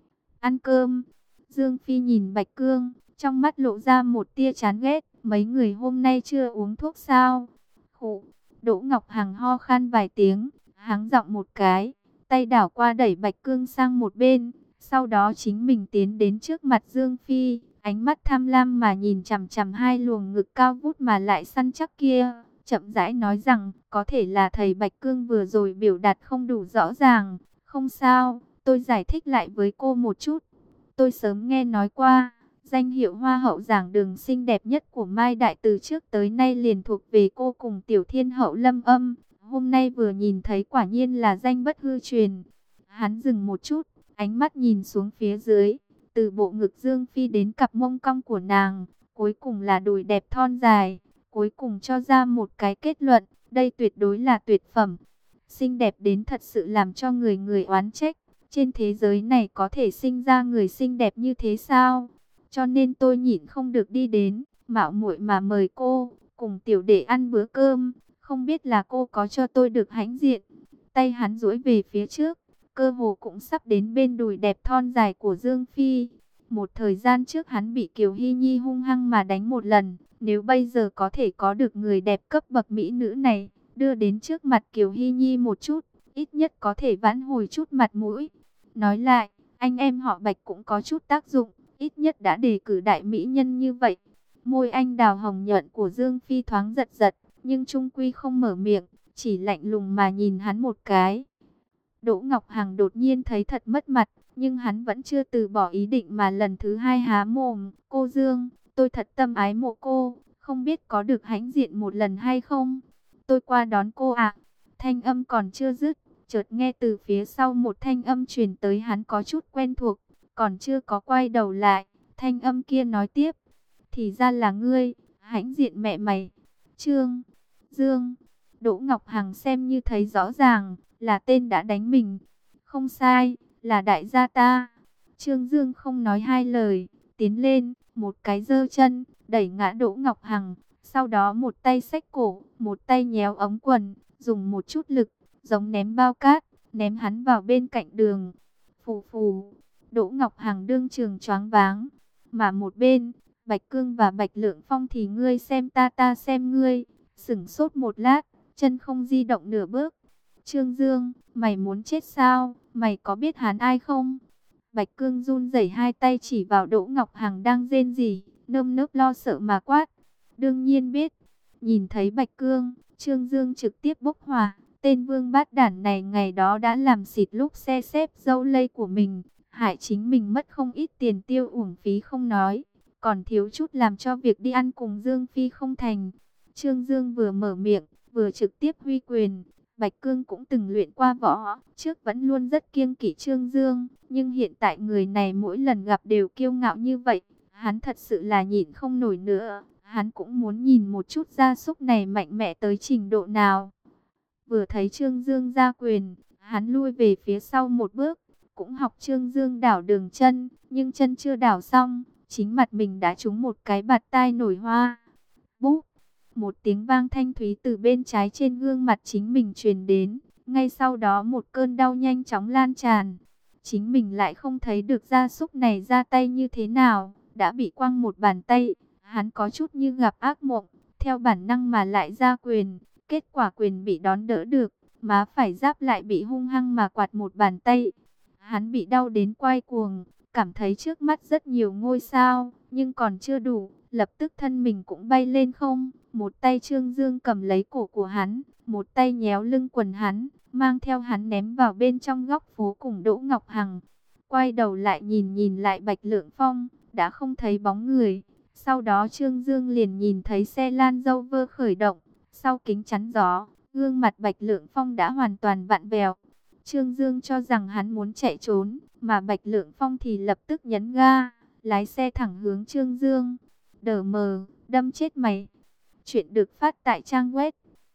Ăn cơm. Dương Phi nhìn Bạch Cương, trong mắt lộ ra một tia chán ghét. Mấy người hôm nay chưa uống thuốc sao? Khụ. Đỗ Ngọc Hằng ho khan vài tiếng, hắng giọng một cái, tay đảo qua đẩy Bạch Cương sang một bên. Sau đó chính mình tiến đến trước mặt Dương Phi, ánh mắt tham lam mà nhìn chằm chằm hai luồng ngực cao vút mà lại săn chắc kia. Chậm rãi nói rằng, có thể là thầy Bạch Cương vừa rồi biểu đạt không đủ rõ ràng. Không sao, tôi giải thích lại với cô một chút. Tôi sớm nghe nói qua, danh hiệu Hoa hậu giảng đường xinh đẹp nhất của Mai Đại từ trước tới nay liền thuộc về cô cùng Tiểu Thiên hậu Lâm Âm. Hôm nay vừa nhìn thấy quả nhiên là danh bất hư truyền. Hắn dừng một chút, ánh mắt nhìn xuống phía dưới, từ bộ ngực Dương Phi đến cặp mông cong của nàng, cuối cùng là đùi đẹp thon dài, cuối cùng cho ra một cái kết luận, đây tuyệt đối là tuyệt phẩm. Xinh đẹp đến thật sự làm cho người người oán trách. Trên thế giới này có thể sinh ra người xinh đẹp như thế sao? Cho nên tôi nhịn không được đi đến, mạo muội mà mời cô, cùng tiểu đệ ăn bữa cơm. Không biết là cô có cho tôi được hãnh diện. Tay hắn duỗi về phía trước, cơ hồ cũng sắp đến bên đùi đẹp thon dài của Dương Phi. Một thời gian trước hắn bị Kiều Hy Nhi hung hăng mà đánh một lần. Nếu bây giờ có thể có được người đẹp cấp bậc mỹ nữ này, đưa đến trước mặt Kiều Hy Nhi một chút, ít nhất có thể vãn hồi chút mặt mũi. Nói lại, anh em họ Bạch cũng có chút tác dụng, ít nhất đã đề cử đại mỹ nhân như vậy. Môi anh đào hồng nhuận của Dương Phi thoáng giật giật, nhưng trung quy không mở miệng, chỉ lạnh lùng mà nhìn hắn một cái. Đỗ Ngọc Hằng đột nhiên thấy thật mất mặt, nhưng hắn vẫn chưa từ bỏ ý định mà lần thứ hai há mồm. Cô Dương, tôi thật tâm ái mộ cô, không biết có được hãnh diện một lần hay không? Tôi qua đón cô ạ. Thanh âm còn chưa dứt, chợt nghe từ phía sau một thanh âm truyền tới, hắn có chút quen thuộc, còn chưa có quay đầu lại, thanh âm kia nói tiếp, thì ra là ngươi, hãnh diện mẹ mày. Trương Dương. Đỗ Ngọc Hằng xem như thấy rõ ràng, là tên đã đánh mình. Không sai, là đại gia ta. Trương Dương không nói hai lời, tiến lên, một cái giơ chân, đẩy ngã Đỗ Ngọc Hằng, sau đó một tay xách cổ, một tay nhéo ống quần, dùng một chút lực, giống ném bao cát, ném hắn vào bên cạnh đường. Phù phù, Đỗ Ngọc Hằng đương trường choáng váng, mà một bên, Bạch Cương và Bạch Lượng Phong thì ngươi xem ta xem ngươi, sửng sốt một lát, chân không di động nửa bước. Trương Dương, mày muốn chết sao? Mày có biết hắn ai không? Bạch Cương run rẩy hai tay chỉ vào Đỗ Ngọc Hằng đang rên rỉ, nơm nớp lo sợ mà quát. Đương nhiên biết. Nhìn thấy Bạch Cương, Trương Dương trực tiếp bốc hỏa. Tên vương bát đản này ngày đó đã làm xịt lúc xe xếp dâu lây của mình, hại chính mình mất không ít tiền tiêu uổng phí không nói, còn thiếu chút làm cho việc đi ăn cùng Dương Phi không thành. Trương Dương vừa mở miệng, vừa trực tiếp huy quyền. Bạch Cương cũng từng luyện qua võ, trước vẫn luôn rất kiêng kỵ Trương Dương, nhưng hiện tại người này mỗi lần gặp đều kiêu ngạo như vậy, hắn thật sự là nhịn không nổi nữa. Hắn cũng muốn nhìn một chút gia súc này mạnh mẽ tới trình độ nào. Vừa thấy Trương Dương ra quyền, hắn lui về phía sau một bước, cũng học Trương Dương đảo đường chân, nhưng chân chưa đảo xong, chính mặt mình đã trúng một cái bạt tai nổi hoa. Búp! Một tiếng vang thanh thúy từ bên trái trên gương mặt chính mình truyền đến, ngay sau đó một cơn đau nhanh chóng lan tràn. Chính mình lại không thấy được gia súc này ra tay như thế nào, đã bị quăng một bàn tay, hắn có chút như gặp ác mộng, theo bản năng mà lại ra quyền, kết quả quyền bị đón đỡ được, má phải giáp lại bị hung hăng mà quạt một bàn tay. Hắn bị đau đến quay cuồng, cảm thấy trước mắt rất nhiều ngôi sao, nhưng còn chưa đủ, lập tức thân mình cũng bay lên không. Một tay Trương Dương cầm lấy cổ của hắn, một tay nhéo lưng quần hắn, mang theo hắn ném vào bên trong góc phố cùng Đỗ Ngọc Hằng. Quay đầu lại nhìn lại Bạch Lượng Phong, đã không thấy bóng người. Sau đó Trương Dương liền nhìn thấy xe Land Rover khởi động, sau kính chắn gió, gương mặt Bạch Lượng Phong đã hoàn toàn vặn vẹo. Trương Dương cho rằng hắn muốn chạy trốn, mà Bạch Lượng Phong thì lập tức nhấn ga, lái xe thẳng hướng Trương Dương. Đờ mờ, đâm chết mày. Chuyện được phát tại trang web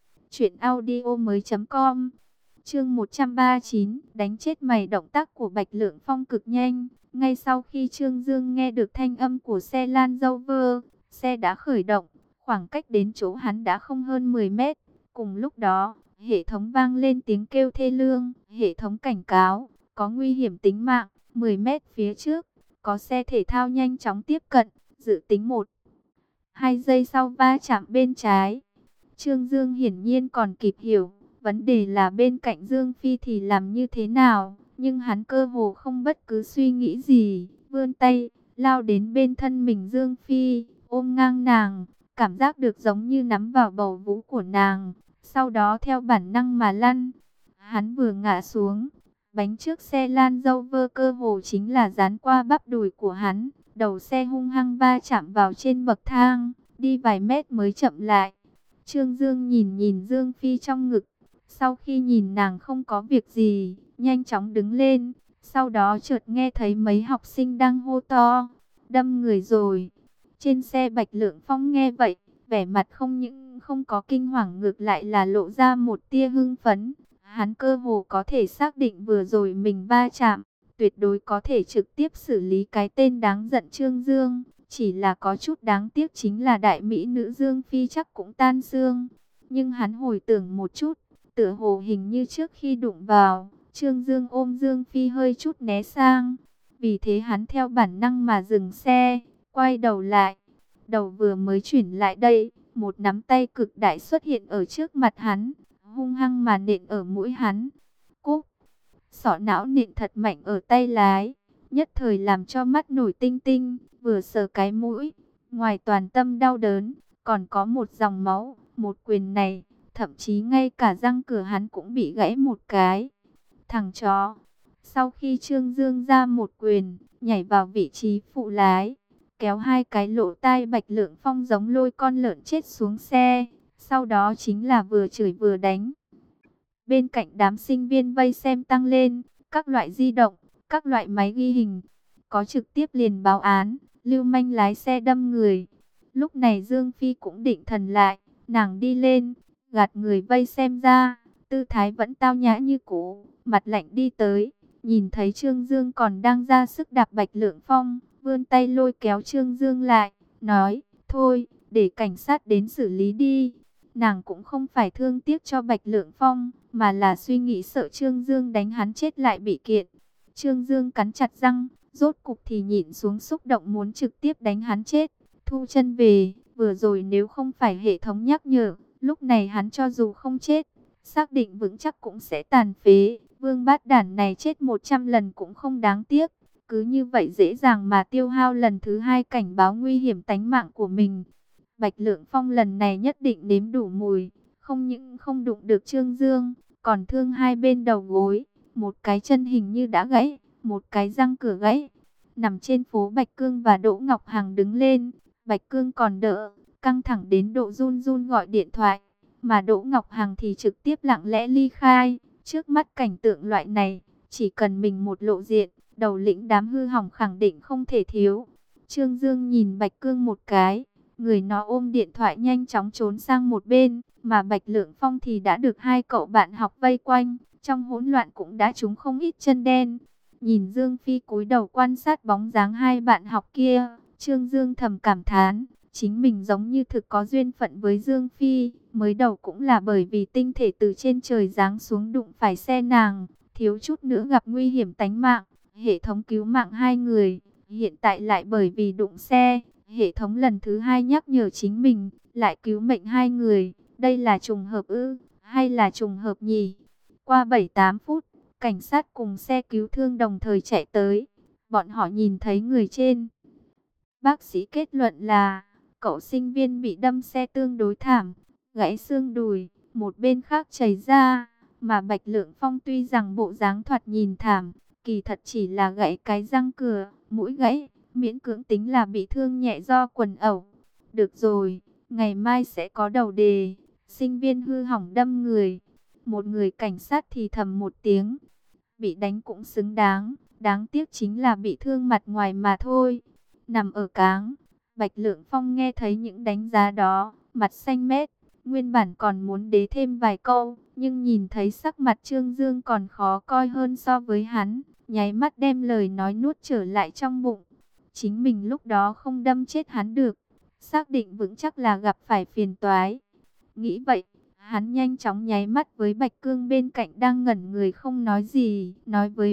truyệnaudiomoi.com. Chương 139, đánh chết mày. Động tác của Bạch Lượng Phong cực nhanh. Ngay sau khi Trương Dương nghe được thanh âm của xe Land Rover, xe đã khởi động, khoảng cách đến chỗ hắn đã không hơn 10 mét. Cùng lúc đó, hệ thống vang lên tiếng kêu thê lương, hệ thống cảnh cáo, có nguy hiểm tính mạng, 10 mét phía trước, có xe thể thao nhanh chóng tiếp cận, dự tính 1-2 giây sau va chạm bên trái. Trương Dương hiển nhiên còn kịp hiểu, vấn đề là bên cạnh Dương Phi thì làm như thế nào, nhưng hắn cơ hồ không bất cứ suy nghĩ gì, vươn tay, lao đến bên thân mình Dương Phi, ôm ngang nàng, cảm giác được giống như nắm vào bầu vú của nàng, sau đó theo bản năng mà lăn. Hắn vừa ngã xuống, bánh trước xe Land Rover cơ hồ chính là dán qua bắp đùi của hắn, đầu xe hung hăng va chạm vào trên bậc thang, đi vài mét mới chậm lại. Trương Dương nhìn nhìn Dương Phi trong ngực, sau khi nhìn nàng không có việc gì, nhanh chóng đứng lên, sau đó chợt nghe thấy mấy học sinh đang hô to, đâm người rồi. Trên xe Bạch Lượng Phong nghe vậy, vẻ mặt không những không có kinh hoàng ngược lại là lộ ra một tia hưng phấn. Hắn cơ hồ có thể xác định vừa rồi mình va chạm, tuyệt đối có thể trực tiếp xử lý cái tên đáng giận Trương Dương. Chỉ là có chút đáng tiếc chính là đại mỹ nữ Dương Phi chắc cũng tan xương. Nhưng hắn hồi tưởng một chút, tựa hồ hình như trước khi đụng vào, Trương Dương ôm Dương Phi hơi chút né sang. Vì thế hắn theo bản năng mà dừng xe, quay đầu lại. Đầu vừa mới chuyển lại đây, một nắm tay cực đại xuất hiện ở trước mặt hắn, hung hăng mà nện ở mũi hắn. Cúc, sọ não nện thật mạnh ở tay lái, nhất thời làm cho mắt nổi tinh tinh, vừa sờ cái mũi, ngoài toàn tâm đau đớn, còn có một dòng máu, một quyền này, thậm chí ngay cả răng cửa hắn cũng bị gãy một cái. Thằng chó, sau khi Trương Dương ra một quyền, nhảy vào vị trí phụ lái, kéo hai cái lỗ tai Bạch Lượng Phong giống lôi con lợn chết xuống xe, sau đó chính là vừa chửi vừa đánh. Bên cạnh đám sinh viên vây xem tăng lên, các loại di động, các loại máy ghi hình, có trực tiếp liền báo án, lưu manh lái xe đâm người. Lúc này Dương Phi cũng định thần lại, nàng đi lên, gạt người vây xem ra, tư thái vẫn tao nhã như cũ, mặt lạnh đi tới, nhìn thấy Trương Dương còn đang ra sức đạp Bạch Lượng Phong, vươn tay lôi kéo Trương Dương lại, nói, thôi, để cảnh sát đến xử lý đi. Nàng cũng không phải thương tiếc cho Bạch Lượng Phong, mà là suy nghĩ sợ Trương Dương đánh hắn chết lại bị kiện. Trương Dương cắn chặt răng, rốt cục thì nhịn xuống xúc động muốn trực tiếp đánh hắn chết. Thu chân về, vừa rồi nếu không phải hệ thống nhắc nhở, lúc này hắn cho dù không chết, xác định vững chắc cũng sẽ tàn phế. Vương bát đản này chết 100 lần cũng không đáng tiếc. Cứ như vậy dễ dàng mà tiêu hao lần thứ hai cảnh báo nguy hiểm tánh mạng của mình. Bạch Lượng Phong lần này nhất định nếm đủ mùi, không những không đụng được Trương Dương, còn thương hai bên đầu gối, một cái chân hình như đã gãy, một cái răng cửa gãy. Nằm trên phố Bạch Cương và Đỗ Ngọc Hằng đứng lên, Bạch Cương còn đỡ, căng thẳng đến độ run run gọi điện thoại, mà Đỗ Ngọc Hằng thì trực tiếp lặng lẽ ly khai. Trước mắt cảnh tượng loại này, chỉ cần mình một lộ diện, đầu lĩnh đám hư hỏng khẳng định không thể thiếu. Trương Dương nhìn Bạch Cương một cái, người nó ôm điện thoại nhanh chóng trốn sang một bên, mà Bạch Lượng Phong thì đã được hai cậu bạn học vây quanh, trong hỗn loạn cũng đã trúng không ít chân đen. Nhìn Dương Phi cúi đầu quan sát bóng dáng hai bạn học kia, Trương Dương thầm cảm thán, chính mình giống như thực có duyên phận với Dương Phi, mới đầu cũng là bởi vì tinh thể từ trên trời giáng xuống đụng phải xe nàng, thiếu chút nữa gặp nguy hiểm tánh mạng, hệ thống cứu mạng hai người, hiện tại lại bởi vì đụng xe, hệ thống lần thứ hai nhắc nhở chính mình, lại cứu mệnh hai người, đây là trùng hợp ư, hay là trùng hợp nhỉ? Qua 7-8 phút, cảnh sát cùng xe cứu thương đồng thời chạy tới, bọn họ nhìn thấy người trên. Bác sĩ kết luận là, cậu sinh viên bị đâm xe tương đối thảm, gãy xương đùi, một bên khác chảy ra, mà Bạch Lượng Phong tuy rằng bộ dáng thoạt nhìn thảm, kỳ thật chỉ là gãy cái răng cửa, mũi gãy, miễn cưỡng tính là bị thương nhẹ do quần ẩu. Được rồi, ngày mai sẽ có đầu đề, sinh viên hư hỏng đâm người. Một người cảnh sát thì thầm một tiếng, bị đánh cũng xứng đáng, đáng tiếc chính là bị thương mặt ngoài mà thôi. Nằm ở cáng, Bạch Lượng Phong nghe thấy những đánh giá đó, mặt xanh mét, nguyên bản còn muốn đế thêm vài câu, nhưng nhìn thấy sắc mặt Trương Dương còn khó coi hơn so với hắn, nháy mắt đem lời nói nuốt trở lại trong bụng. Chính mình lúc đó không đâm chết hắn được, xác định vững chắc là gặp phải phiền toái. Nghĩ vậy, hắn nhanh chóng nháy mắt với Bạch Cương bên cạnh đang ngẩn người không nói gì, nói với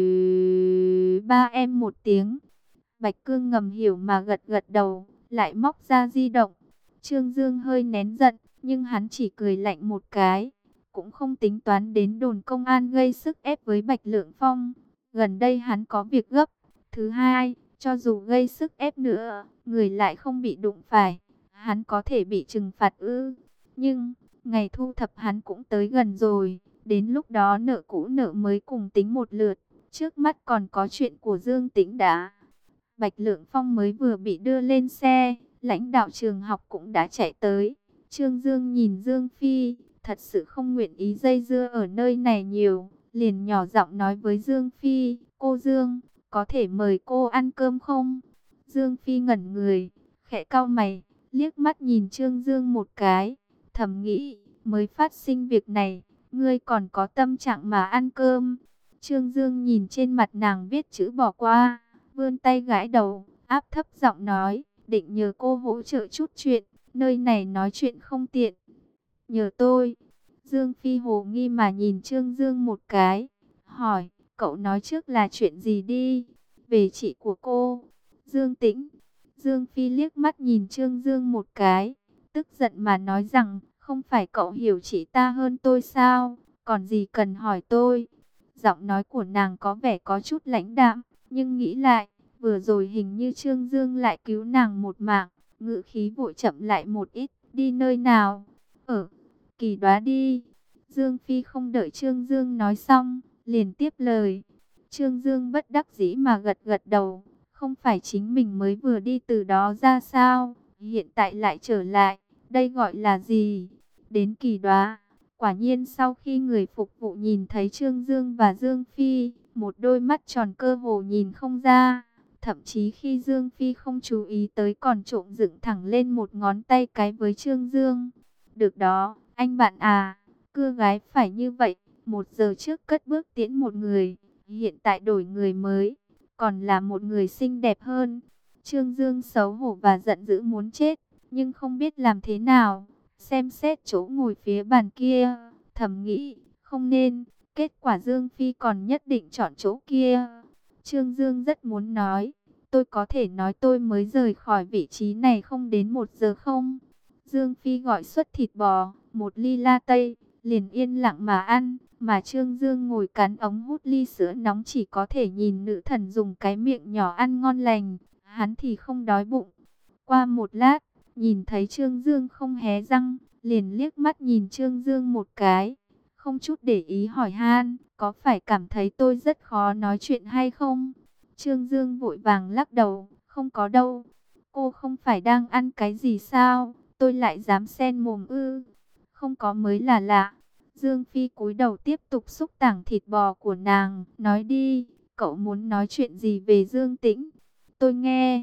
ba em một tiếng. Bạch Cương ngầm hiểu mà gật gật đầu, lại móc ra di động. Trương Dương hơi nén giận, nhưng hắn chỉ cười lạnh một cái, cũng không tính toán đến đồn công an gây sức ép với Bạch Lượng Phong. Gần đây hắn có việc gấp. Thứ hai, cho dù gây sức ép nữa, người lại không bị đụng phải, hắn có thể bị trừng phạt ư? Nhưng ngày thu thập hắn cũng tới gần rồi, đến lúc đó nợ cũ nợ mới cùng tính một lượt. Trước mắt còn có chuyện của Dương Tĩnh đã. Bạch Lượng Phong mới vừa bị đưa lên xe, lãnh đạo trường học cũng đã chạy tới. Trương Dương nhìn Dương Phi, thật sự không nguyện ý dây dưa ở nơi này nhiều, liền nhỏ giọng nói với Dương Phi, cô Dương, có thể mời cô ăn cơm không? Dương Phi ngẩn người, khẽ cau mày, liếc mắt nhìn Trương Dương một cái, thầm nghĩ, mới phát sinh việc này, ngươi còn có tâm trạng mà ăn cơm. Trương Dương nhìn trên mặt nàng viết chữ bỏ qua, vươn tay gãi đầu, áp thấp giọng nói, định nhờ cô hỗ trợ chút chuyện, nơi này nói chuyện không tiện. Nhờ tôi. Dương Phi hồ nghi mà nhìn Trương Dương một cái, hỏi, cậu nói trước là chuyện gì đi? Về chị của cô, Dương Tĩnh. Dương Phi liếc mắt nhìn Trương Dương một cái, tức giận mà nói rằng, không phải cậu hiểu chị ta hơn tôi sao? Còn gì cần hỏi tôi? Giọng nói của nàng có vẻ có chút lãnh đạm, nhưng nghĩ lại, vừa rồi hình như Trương Dương lại cứu nàng một mạng, ngữ khí vội chậm lại một ít, đi nơi nào? Ở Kỳ Đoá đi. Dương Phi không đợi Trương Dương nói xong, liền tiếp lời. Trương Dương bất đắc dĩ mà gật gật đầu, không phải chính mình mới vừa đi từ đó ra sao, hiện tại lại trở lại, đây gọi là gì? Đến Kỳ Đoá. Quả nhiên sau khi người phục vụ nhìn thấy Trương Dương và Dương Phi, một đôi mắt tròn cơ hồ nhìn không ra. Thậm chí khi Dương Phi không chú ý tới còn trộm dựng thẳng lên một ngón tay cái với Trương Dương. Được đó, anh bạn à, cưa gái phải như vậy, 1 giờ trước cất bước tiễn một người, hiện tại đổi người mới, còn là một người xinh đẹp hơn. Trương Dương xấu hổ và giận dữ muốn chết, nhưng không biết làm thế nào. Xem xét chỗ ngồi phía bàn kia, thầm nghĩ, không nên, kết quả Dương Phi còn nhất định chọn chỗ kia. Trương Dương rất muốn nói, tôi có thể nói tôi mới rời khỏi vị trí này không đến 1 giờ không? Dương Phi gọi suất thịt bò, 1 ly latte, liền yên lặng mà ăn, mà Trương Dương ngồi cắn ống hút ly sữa nóng chỉ có thể nhìn nữ thần dùng cái miệng nhỏ ăn ngon lành, hắn thì không đói bụng. Qua một lát, nhìn thấy Trương Dương không hé răng, liền liếc mắt nhìn Trương Dương một cái, không chút để ý hỏi han, có phải cảm thấy tôi rất khó nói chuyện hay không? Trương Dương vội vàng lắc đầu, không có đâu, cô không phải đang ăn cái gì sao, tôi lại dám xen mồm ư? Không có mới là lạ. Dương Phi cúi đầu tiếp tục xúc tảng thịt bò của nàng, nói đi, cậu muốn nói chuyện gì về Dương Tĩnh? Tôi nghe.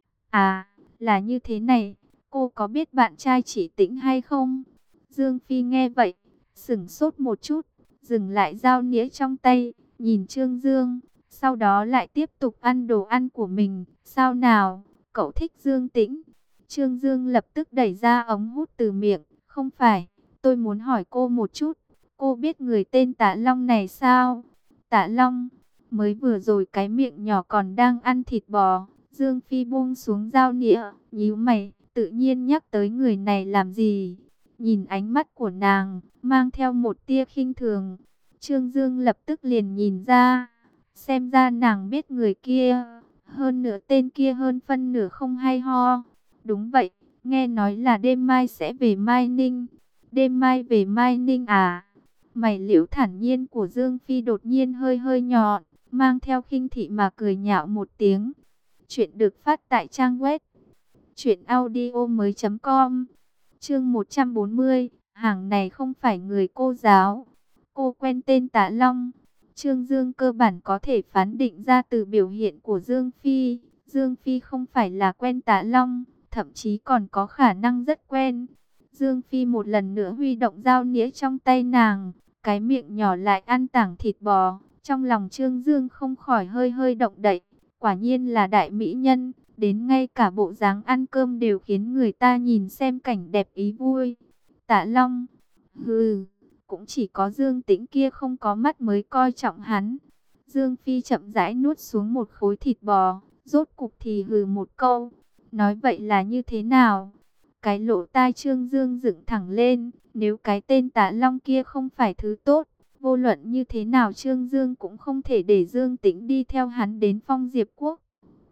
À, là như thế này, cô có biết bạn trai chị Tĩnh hay không? Dương Phi nghe vậy, sững sốt một chút, dừng lại dao nĩa trong tay, nhìn Trương Dương, sau đó lại tiếp tục ăn đồ ăn của mình. Sao nào, cậu thích Dương Tĩnh? Trương Dương lập tức đẩy ra ống hút từ miệng, không phải, tôi muốn hỏi cô một chút, cô biết người tên Tạ Long này sao? Tạ Long, mới vừa rồi cái miệng nhỏ còn đang ăn thịt bò. Dương Phi buông xuống dao nĩa, nhíu mày, tự nhiên nhắc tới người này làm gì? Nhìn ánh mắt của nàng, mang theo một tia khinh thường. Trương Dương lập tức liền nhìn ra, xem ra nàng biết người kia, hơn nửa tên kia hơn phân nửa không hay ho. Đúng vậy, nghe nói là đêm mai sẽ về Mai Ninh. Đêm mai về Mai Ninh à? Mày liễu thản nhiên của Dương Phi đột nhiên hơi hơi nhọn, mang theo khinh thị mà cười nhạo một tiếng. Chuyện được phát tại trang web truyệnaudiomoi.com. Chương 140, hàng này không phải người cô giáo. Cô quen tên Tạ Long. Trương Dương cơ bản có thể phán định ra từ biểu hiện của Dương Phi. Dương Phi không phải là quen Tạ Long, thậm chí còn có khả năng rất quen. Dương Phi một lần nữa huy động dao nĩa trong tay nàng, cái miệng nhỏ lại ăn tảng thịt bò. Trong lòng Trương Dương không khỏi hơi hơi động đậy. Quả nhiên là đại mỹ nhân, Đến ngay cả bộ dáng ăn cơm đều khiến người ta nhìn xem cảnh đẹp ý vui. Tạ Long, hừ, cũng chỉ có Dương Tĩnh kia không có mắt mới coi trọng hắn. Dương Phi chậm rãi nuốt xuống một khối thịt bò, rốt cục thì hừ một câu. Nói vậy là như thế nào? Cái lỗ tai Trương Dương dựng thẳng lên, nếu cái tên Tạ Long kia không phải thứ tốt, vô luận như thế nào Trương Dương cũng không thể để Dương Tĩnh đi theo hắn đến Phong Diệp Quốc.